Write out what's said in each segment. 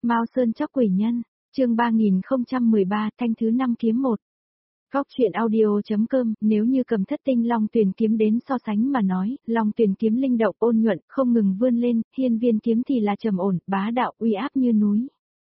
Mao Sơn Chóc Quỷ Nhân, chương 3013, thanh thứ 5 kiếm 1. Góc truyện audio.com, nếu như cầm Thất Tinh Long Tuyền kiếm đến so sánh mà nói, Long Tuyền kiếm linh động ôn nhuận, không ngừng vươn lên, Hiên Viên kiếm thì là trầm ổn, bá đạo, uy áp như núi.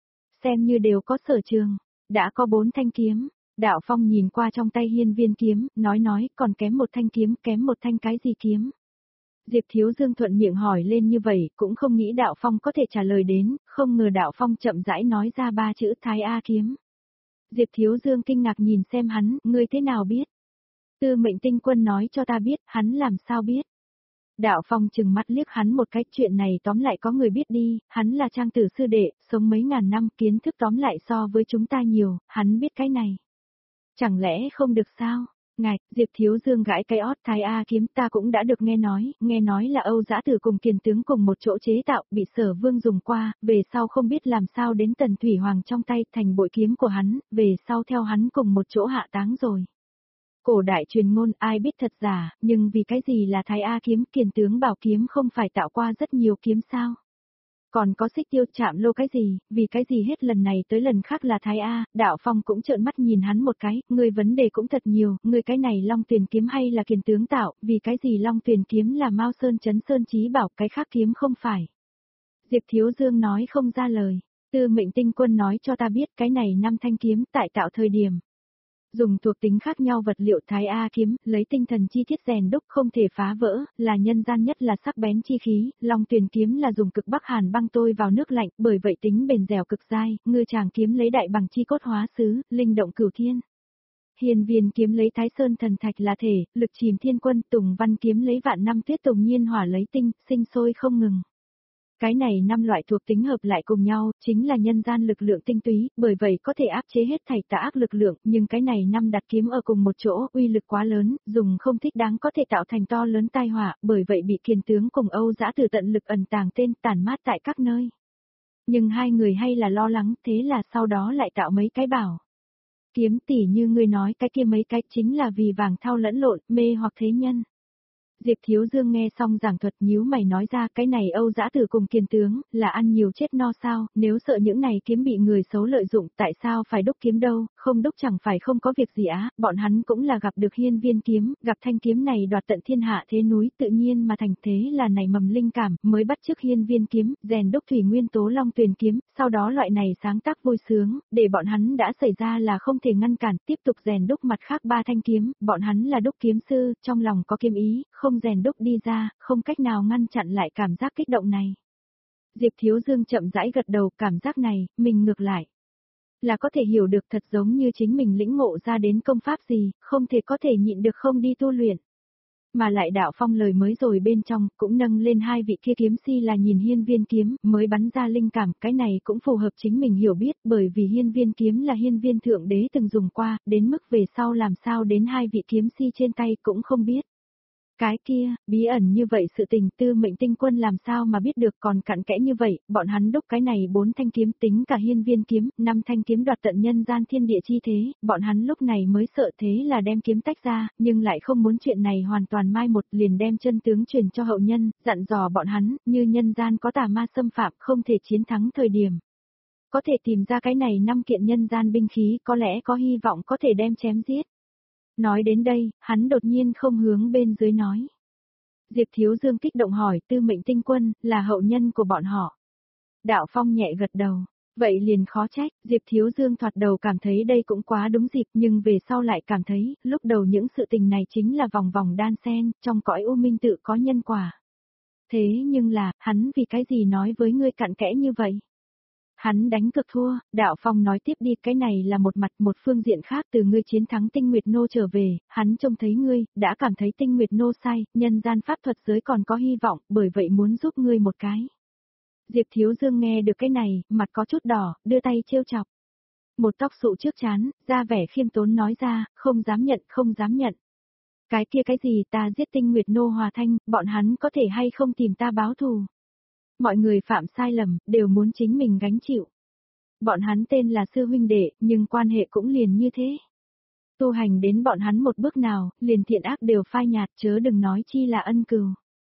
Xem như đều có sở trường, đã có 4 thanh kiếm. Đạo Phong nhìn qua trong tay Hiên Viên kiếm, nói, còn kém một thanh kiếm, kém một thanh cái gì kiếm? Diệp Thiếu Dương thuận miệng hỏi lên như vậy, cũng không nghĩ Đạo Phong có thể trả lời đến, không ngờ Đạo Phong chậm rãi nói ra 3 chữ Thái A kiếm. Diệp Thiếu Dương kinh ngạc nhìn xem hắn, ngươi thế nào biết? Tư Mệnh Tinh Quân nói cho ta biết, hắn làm sao biết? Đạo Phong chừng mắt liếc hắn một cái, chuyện này tóm lại có người biết đi, hắn là trang tử sư đệ, sống mấy ngàn năm, kiến thức tóm lại so với chúng ta nhiều, hắn biết cái này. Chẳng lẽ không được sao? Ngài, Diệp Thiếu Dương gãi cái ót, Thái A kiếm ta cũng đã được nghe nói là Âu Dã Tử cùng Kiền tướng cùng một chỗ chế tạo, bị Sở Vương dùng qua, về sau không biết làm sao đến Tần Thủy Hoàng trong tay, thành bội kiếm của hắn, về sau theo hắn cùng một chỗ hạ táng rồi. Cổ đại truyền ngôn ai biết thật giả, nhưng vì cái gì là Thái A kiếm, Kiền tướng bảo kiếm không phải tạo qua rất nhiều kiếm sao? Còn có Xích Tiêu Chạm Lô cái gì, vì cái gì hết lần này tới lần khác là Thái A, Đạo Phong cũng trợn mắt nhìn hắn một cái, ngươi vấn đề cũng thật nhiều, ngươi cái này Long Tuyền kiếm hay là Kiền tướng tạo, vì cái gì Long Tuyền kiếm là Mao Sơn Chấn Sơn Chí bảo, cái khác kiếm không phải. Diệp Thiếu Dương nói không ra lời, Tư Mệnh Tinh Quân nói cho ta biết cái này 5 thanh kiếm tại tạo thời điểm. Dùng thuộc tính khác nhau vật liệu Thái A kiếm, lấy tinh thần chi tiết rèn đúc không thể phá vỡ, là nhân gian nhất là sắc bén chi khí, Long Tuyền kiếm là dùng cực Bắc Hàn băng tôi vào nước lạnh, bởi vậy tính bền dẻo cực dai, Ngư Tràng kiếm lấy đại bằng chi cốt hóa xứ, linh động cửu thiên. Hiên Viên kiếm lấy Thái Sơn thần thạch là thể, lực chìm thiên quân, Tùng Văn kiếm lấy vạn năm tuyết tùng nhiên hỏa lấy tinh, sinh sôi không ngừng. Cái này 5 loại thuộc tính hợp lại cùng nhau, chính là nhân gian lực lượng tinh túy, bởi vậy có thể áp chế hết thảy tà ác lực lượng, nhưng cái này 5 đặt kiếm ở cùng một chỗ, uy lực quá lớn, dùng không thích đáng có thể tạo thành to lớn tai họa, bởi vậy bị Kiền tướng cùng Âu Dã Tử tận lực ẩn tàng tên tản mát tại các nơi. Nhưng hai người hay là lo lắng, thế là sau đó lại tạo mấy cái bảo. Kiếm tỉ như ngươi nói cái kia mấy cái chính là vì vàng thao lẫn lộn, mê hoặc thế nhân. Diệp Thiếu Dương nghe xong giảng thuật nhíu mày nói ra cái này Âu Dã Tử cùng Kiền tướng, là ăn nhiều chết no sao, nếu sợ những này kiếm bị người xấu lợi dụng tại sao phải đúc kiếm đâu, không đúc chẳng phải không có việc gì á, bọn hắn cũng là gặp được Hiên Viên kiếm, gặp thanh kiếm này đoạt tận thiên hạ thế núi tự nhiên mà thành thế là nảy mầm linh cảm, mới bắt chước Hiên Viên kiếm, rèn đúc thủy nguyên tố Long Tuyền kiếm, sau đó loại này sáng tác vui sướng, để bọn hắn đã xảy ra là không thể ngăn cản, tiếp tục rèn đúc mặt khác 3 thanh kiếm, bọn hắn là đúc kiếm sư, trong lòng có kiếm ý, không rèn đúc đi ra, không cách nào ngăn chặn lại cảm giác kích động này. Diệp Thiếu Dương chậm rãi gật đầu, cảm giác này, mình ngược lại. Là có thể hiểu được thật giống như chính mình lĩnh ngộ ra đến công pháp gì, không thể có thể nhịn được không đi tu luyện. Mà lại Đạo Phong lời mới rồi bên trong, cũng nâng lên 2 vị kia kiếm si là nhìn Hiên Viên kiếm, mới bắn ra linh cảm, cái này cũng phù hợp chính mình hiểu biết, bởi vì Hiên Viên kiếm là Hiên Viên thượng đế từng dùng qua, đến mức về sau làm sao đến 2 vị kiếm si trên tay cũng không biết. Cái kia, bí ẩn như vậy sự tình Tư Mệnh Tinh Quân làm sao mà biết được còn cặn kẽ như vậy, bọn hắn đúc cái này 4 thanh kiếm tính cả Hiên Viên kiếm, 5 thanh kiếm đoạt tận nhân gian thiên địa chi thế, bọn hắn lúc này mới sợ thế là đem kiếm tách ra, nhưng lại không muốn chuyện này hoàn toàn mai một liền đem chân tướng truyền cho hậu nhân, dặn dò bọn hắn, như nhân gian có tà ma xâm phạm không thể chiến thắng thời điểm. Có thể tìm ra cái này 5 kiện nhân gian binh khí có lẽ có hy vọng có thể đem chém giết. Nói đến đây, hắn đột nhiên không hướng bên dưới nói. Diệp Thiếu Dương kích động hỏi Tư Mệnh Tinh Quân, là hậu nhân của bọn họ. Đạo Phong nhẹ gật đầu, vậy liền khó trách, Diệp Thiếu Dương thoạt đầu cảm thấy đây cũng quá đúng dịp nhưng về sau lại cảm thấy, lúc đầu những sự tình này chính là vòng vòng đan xen, trong cõi u minh tự có nhân quả. Thế nhưng là, hắn vì cái gì nói với ngươi cặn kẽ như vậy? Hắn đánh cực thua, Đạo Phong nói tiếp đi cái này là một mặt một phương diện khác từ ngươi chiến thắng Tinh Nguyệt Nô trở về, hắn trông thấy ngươi, đã cảm thấy Tinh Nguyệt Nô sai, nhân gian pháp thuật giới còn có hy vọng, bởi vậy muốn giúp ngươi một cái. Diệp Thiếu Dương nghe được cái này, mặt có chút đỏ, đưa tay trêu chọc. Một tóc sụ trước trán, ra vẻ khiêm tốn nói ra, không dám nhận. Cái kia cái gì ta giết Tinh Nguyệt Nô Hòa Thanh, bọn hắn có thể hay không tìm ta báo thù. Mọi người phạm sai lầm, đều muốn chính mình gánh chịu. Bọn hắn tên là sư huynh đệ, nhưng quan hệ cũng liền như thế. Tu hành đến bọn hắn một bước nào, liền thiện ác đều phai nhạt chớ đừng nói chi là ân cừu.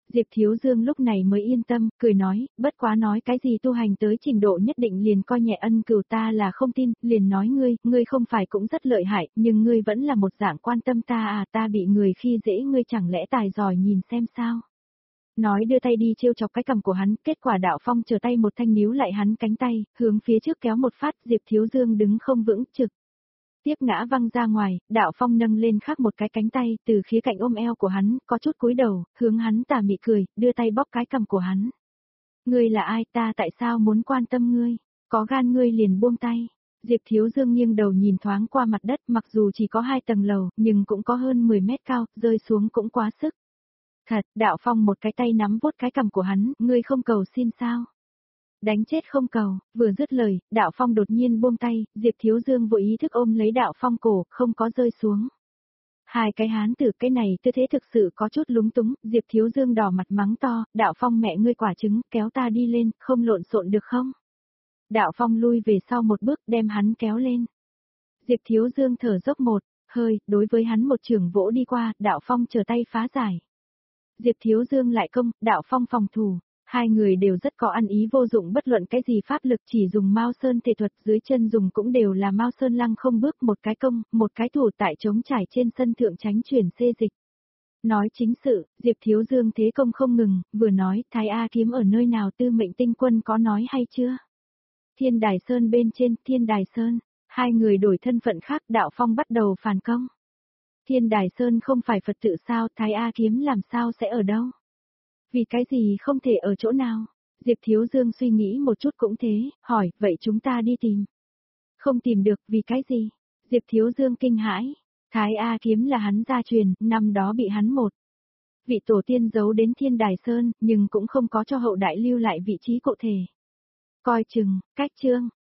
Diệp Thiếu Dương lúc này mới yên tâm, cười nói, bất quá nói cái gì tu hành tới trình độ nhất định liền coi nhẹ ân cửu ta là không tin, liền nói ngươi không phải cũng rất lợi hại, nhưng ngươi vẫn là một dạng quan tâm ta à, ta bị người khi dễ ngươi chẳng lẽ tài giỏi nhìn xem sao. Nói đưa tay đi trêu chọc cái cằm của hắn, kết quả Đạo Phong trở tay một thanh níu lại hắn cánh tay, hướng phía trước kéo một phát, Diệp Thiếu Dương đứng không vững, trực tiếp ngã văng ra ngoài, Đạo Phong nâng lên khác một cái cánh tay, từ khía cạnh ôm eo của hắn, có chút cúi đầu, hướng hắn tà mị cười, đưa tay bóp cái cằm của hắn. Ngươi là ai, ta tại sao muốn quan tâm ngươi? Có gan ngươi liền buông tay. Diệp Thiếu Dương nghiêng đầu nhìn thoáng qua mặt đất, mặc dù chỉ có 2 tầng lầu, nhưng cũng có hơn 10 mét cao, rơi xuống cũng quá sức. Thật, Đạo Phong một cái tay nắm vuốt cái cằm của hắn, ngươi không cầu xin sao? Đánh chết không cầu, vừa dứt lời, Đạo Phong đột nhiên buông tay, Diệp Thiếu Dương vội ý thức ôm lấy Đạo Phong cổ, không có rơi xuống. Hai cái hán tử cái này tư thế thực sự có chút lúng túng, Diệp Thiếu Dương đỏ mặt mắng to, Đạo Phong mẹ ngươi quả trứng, kéo ta đi lên, không lộn xộn được không? Đạo Phong lui về sau một bước đem hắn kéo lên. Diệp Thiếu Dương thở dốc một hơi, đối với hắn một trường vỗ đi qua, Đạo Phong trở tay phá giải. Diệp Thiếu Dương lại công, Đạo Phong phòng thủ. Hai người đều rất có ăn ý vô dụng bất luận cái gì pháp lực chỉ dùng Mao Sơn thể thuật dưới chân dùng cũng đều là Mao Sơn lăng không bước một cái công, một cái thủ tại trống trải trên sân thượng tránh chuyển xê dịch. Nói chính sự, Diệp Thiếu Dương thế công không ngừng, vừa nói Thái A kiếm ở nơi nào Tư Mệnh Tinh Quân có nói hay chưa? Thiên Đài Sơn bên trên, Thiên Đài Sơn, hai người đổi thân phận khác Đạo Phong bắt đầu phản công. Thiên Đài Sơn không phải Phật tự sao, Thái A kiếm làm sao sẽ ở đâu? Vì cái gì không thể ở chỗ nào? Diệp Thiếu Dương suy nghĩ một chút cũng thế, hỏi, vậy chúng ta đi tìm. Không tìm được, vì cái gì? Diệp Thiếu Dương kinh hãi. Thái A kiếm là hắn gia truyền, năm đó bị hắn một vị tổ tiên giấu đến Thiên Đài Sơn, nhưng cũng không có cho hậu đại lưu lại vị trí cụ thể. Coi chừng, cách chương.